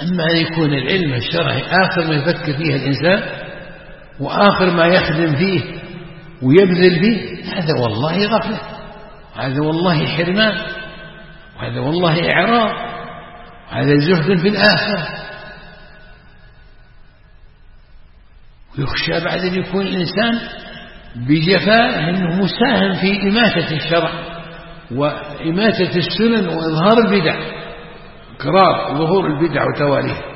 أما أن يكون العلم الشرعي آخر ما يفكر فيه الإنسان وآخر ما يخدم فيه ويبذل فيه، هذا والله غفلة، هذا والله حرمان، وهذا والله إعراض، وهذا زهد في الآخرة. ويخشى بعد أن يكون الإنسان بجفاء أنه مساهم في إماتة الشرع وإماتة السنن وإظهار البدع، إكرار ظهور البدع وتواليها.